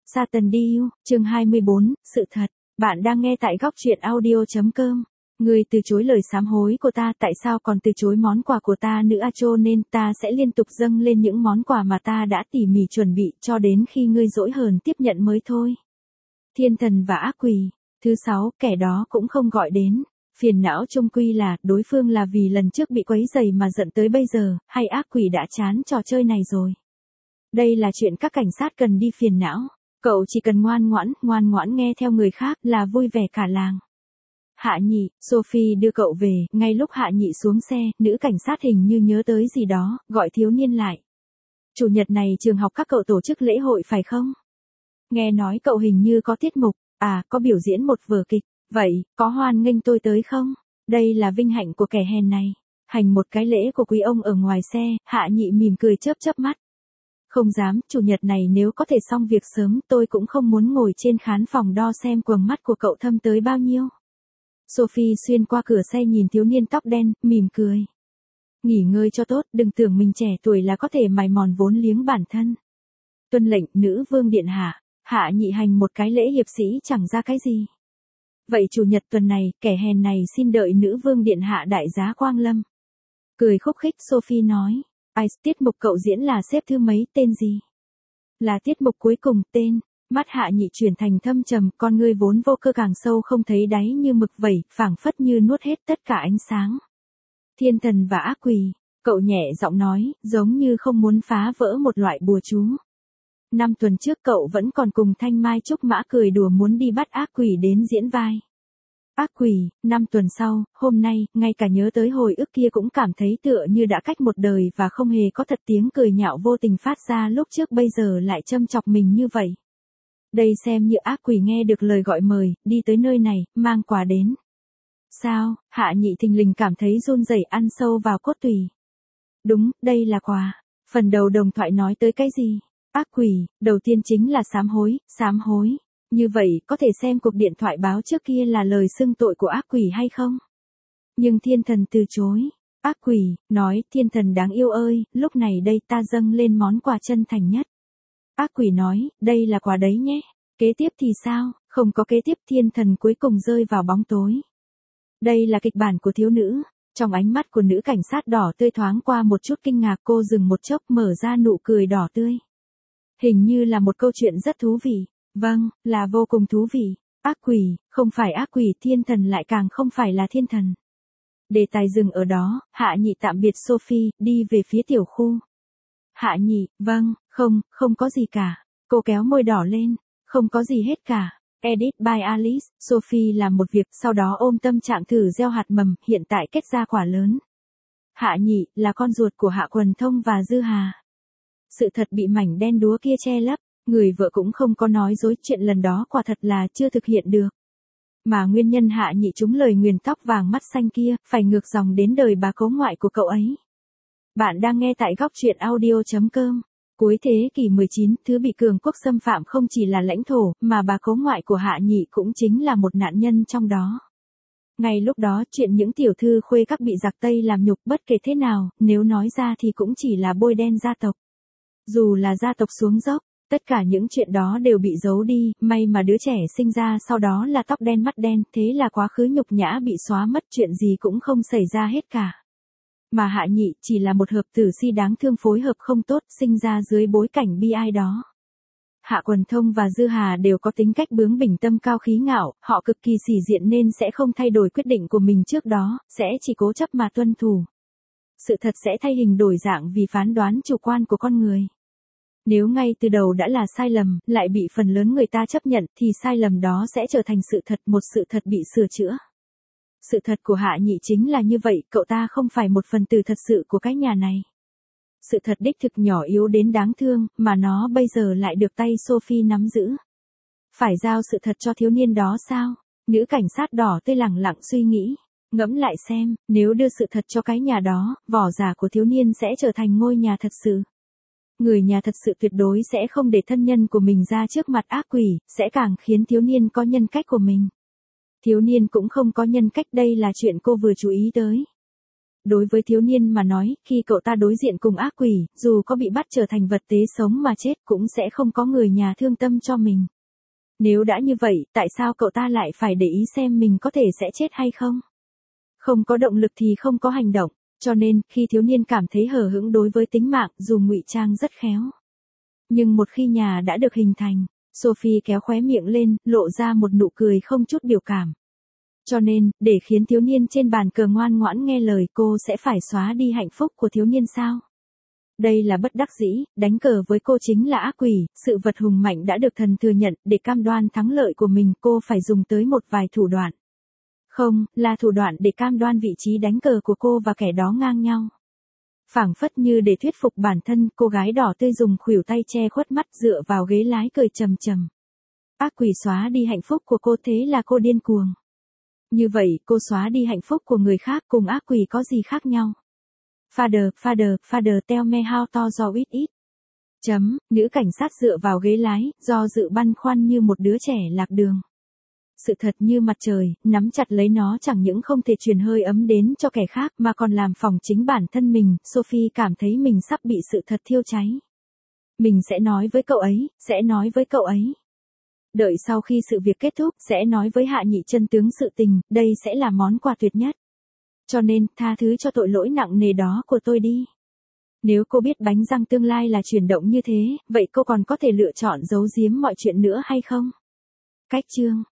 Satan Deal, chương 24, sự thật. Bạn đang nghe tại góc truyện audio.com. Ngươi từ chối lời sám hối của ta, tại sao còn từ chối món quà của ta nữa à? Cho nên ta sẽ liên tục dâng lên những món quà mà ta đã tỉ mỉ chuẩn bị cho đến khi ngươi dỗi hờn tiếp nhận mới thôi. Thiên thần và ác quỷ. Thứ 6, kẻ đó cũng không gọi đến. Phiền não chung quy là, đối phương là vì lần trước bị quấy rầy mà giận tới bây giờ, hay ác quỷ đã chán trò chơi này rồi. Đây là chuyện các cảnh sát cần đi phiền não. Cậu chỉ cần ngoan ngoãn nghe theo người khác là vui vẻ cả làng. Hạ Nhị, Sophie đưa cậu về, ngay lúc Hạ Nhị xuống xe, nữ cảnh sát hình như nhớ tới gì đó, gọi thiếu niên lại. Chủ nhật này trường học các cậu tổ chức lễ hội phải không? Nghe nói cậu hình như có tiết mục, có biểu diễn một vở kịch, vậy, có hoan nghênh tôi tới không? Đây là vinh hạnh của kẻ hèn này. Hành một cái lễ của quý ông ở ngoài xe, Hạ Nhị mỉm cười chớp mắt. Không dám, chủ nhật này nếu có thể xong việc sớm tôi cũng không muốn ngồi trên khán phòng đo xem quầng mắt của cậu thâm tới bao nhiêu. Sophie xuyên qua cửa xe nhìn thiếu niên tóc đen, mỉm cười. Nghỉ ngơi cho tốt, đừng tưởng mình trẻ tuổi là có thể mài mòn vốn liếng bản thân. Tuân lệnh, nữ vương điện hạ. Hạ Nhị hành một cái lễ hiệp sĩ chẳng ra cái gì. Vậy chủ nhật tuần này, kẻ hèn này xin đợi nữ vương điện hạ đại giá quang lâm. Cười khúc khích Sophie nói. Tiết mục cậu diễn là xếp thứ mấy, tên gì? Là tiết mục cuối cùng, tên. Mắt Hạ Nhị chuyển thành thâm trầm, con ngươi vốn vô cơ càng sâu không thấy đáy như mực vẩy, phảng phất như nuốt hết tất cả ánh sáng. Thiên thần và ác quỷ, cậu nhẹ giọng nói, giống như không muốn phá vỡ một loại bùa chú. 5 tuần trước cậu vẫn còn cùng Thanh Mai Trúc Mã cười đùa muốn đi bắt ác quỷ đến diễn vai. Ác quỷ, 5 tuần sau, hôm nay, ngay cả nhớ tới hồi ức kia cũng cảm thấy tựa như đã cách một đời và không hề có thật tiếng cười nhạo vô tình phát ra lúc trước bây giờ lại châm chọc mình như vậy. Đây xem như ác quỷ nghe được lời gọi mời, đi tới nơi này, mang quà đến. Sao, Hạ Nhị thình lình cảm thấy run rẩy ăn sâu vào cốt tủy. Đúng, đây là quà. Phần đầu đồng thoại nói tới cái gì? Ác quỷ, đầu tiên chính là sám hối. Như vậy, có thể xem cuộc điện thoại báo trước kia là lời xưng tội của ác quỷ hay không? Nhưng thiên thần từ chối. Ác quỷ, nói, thiên thần đáng yêu ơi, lúc này đây ta dâng lên món quà chân thành nhất. Ác quỷ nói, đây là quà đấy nhé. Kế tiếp thì sao? Không có kế tiếp, thiên thần cuối cùng rơi vào bóng tối. Đây là kịch bản của thiếu nữ. Trong ánh mắt của nữ cảnh sát đỏ tươi thoáng qua một chút kinh ngạc, cô dừng một chốc mở ra nụ cười đỏ tươi. Hình như là một câu chuyện rất thú vị. Vâng, là vô cùng thú vị. Ác quỷ, không phải ác quỷ, thiên thần lại càng không phải là thiên thần. Đề tài dừng ở đó, Hạ Nhị tạm biệt Sophie, đi về phía tiểu khu. Hạ Nhị, vâng, không có gì cả. Cô kéo môi đỏ lên, không có gì hết cả. Edit by Alice, Sophie làm một việc, sau đó ôm tâm trạng thử gieo hạt mầm, hiện tại kết ra quả lớn. Hạ Nhị, là con ruột của Hạ Quần Thông và Dư Hà. Sự thật bị mảnh đen đúa kia che lấp. Người vợ cũng không có nói dối, chuyện lần đó quả thật là chưa thực hiện được. Mà nguyên nhân Hạ Nhị trúng lời nguyền tóc vàng mắt xanh kia, phải ngược dòng đến đời bà cố ngoại của cậu ấy. Bạn đang nghe tại góc truyện audio.com. Cuối thế kỷ 19, thứ bị cường quốc xâm phạm không chỉ là lãnh thổ, mà bà cố ngoại của Hạ Nhị cũng chính là một nạn nhân trong đó. Ngay lúc đó, chuyện những tiểu thư khuê các bị giặc Tây làm nhục bất kể thế nào, nếu nói ra thì cũng chỉ là bôi đen gia tộc. Dù là gia tộc xuống dốc. Tất cả những chuyện đó đều bị giấu đi, may mà đứa trẻ sinh ra sau đó là tóc đen mắt đen, thế là quá khứ nhục nhã bị xóa mất, chuyện gì cũng không xảy ra hết cả. Mà Hạ Nhị chỉ là một hợp tử si đáng thương phối hợp không tốt, sinh ra dưới bối cảnh bi ai đó. Hạ Quần Thông và Dư Hà đều có tính cách bướng bỉnh tâm cao khí ngạo, họ cực kỳ sĩ diện nên sẽ không thay đổi quyết định của mình trước đó, sẽ chỉ cố chấp mà tuân thủ. Sự thật sẽ thay hình đổi dạng vì phán đoán chủ quan của con người. Nếu ngay từ đầu đã là sai lầm, lại bị phần lớn người ta chấp nhận, thì sai lầm đó sẽ trở thành sự thật, một sự thật bị sửa chữa. Sự thật của Hạ Nhị chính là như vậy, cậu ta không phải một phần tử thật sự của cái nhà này. Sự thật đích thực nhỏ yếu đến đáng thương, mà nó bây giờ lại được tay Sophie nắm giữ. Phải giao sự thật cho thiếu niên đó sao? Nữ cảnh sát đỏ tươi lẳng lặng suy nghĩ. Ngẫm lại xem, nếu đưa sự thật cho cái nhà đó, vỏ giả của thiếu niên sẽ trở thành ngôi nhà thật sự. Người nhà thật sự tuyệt đối sẽ không để thân nhân của mình ra trước mặt ác quỷ, sẽ càng khiến thiếu niên có nhân cách của mình. Thiếu niên cũng không có nhân cách, đây là chuyện cô vừa chú ý tới. Đối với thiếu niên mà nói, khi cậu ta đối diện cùng ác quỷ, dù có bị bắt trở thành vật tế sống mà chết cũng sẽ không có người nhà thương tâm cho mình. Nếu đã như vậy, tại sao cậu ta lại phải để ý xem mình có thể sẽ chết hay không? Không có động lực thì không có hành động, cho nên, khi thiếu niên cảm thấy hờ hững đối với tính mạng, dù ngụy trang rất khéo. Nhưng một khi nhà đã được hình thành, Sophie kéo khóe miệng lên, lộ ra một nụ cười không chút biểu cảm. Cho nên, để khiến thiếu niên trên bàn cờ ngoan ngoãn nghe lời, cô sẽ phải xóa đi hạnh phúc của thiếu niên sao? Đây là bất đắc dĩ, đánh cờ với cô chính là ác quỷ, sự vật hùng mạnh đã được thần thừa nhận, để cam đoan thắng lợi của mình, cô phải dùng tới một vài thủ đoạn. Không, là thủ đoạn để cam đoan vị trí đánh cờ của cô và kẻ đó ngang nhau. Phảng phất như để thuyết phục bản thân, cô gái đỏ tươi dùng khuỷu tay che khuất mắt dựa vào ghế lái cười trầm trầm. Ác quỷ xóa đi hạnh phúc của cô, thế là cô điên cuồng. Như vậy, cô xóa đi hạnh phúc của người khác, cùng ác quỷ có gì khác nhau? Father, tell me how to do it. Nữ cảnh sát dựa vào ghế lái, do dự băn khoăn như một đứa trẻ lạc đường. Sự thật như mặt trời, nắm chặt lấy nó chẳng những không thể truyền hơi ấm đến cho kẻ khác mà còn làm phỏng chính bản thân mình. Sophie cảm thấy mình sắp bị sự thật thiêu cháy. Mình sẽ nói với cậu ấy. Đợi sau khi sự việc kết thúc, sẽ nói với Hạ Nhị chân tướng sự tình, đây sẽ là món quà tuyệt nhất. Cho nên, tha thứ cho tội lỗi nặng nề đó của tôi đi. Nếu cô biết bánh răng tương lai là chuyển động như thế, vậy cô còn có thể lựa chọn giấu giếm mọi chuyện nữa hay không? Cách chương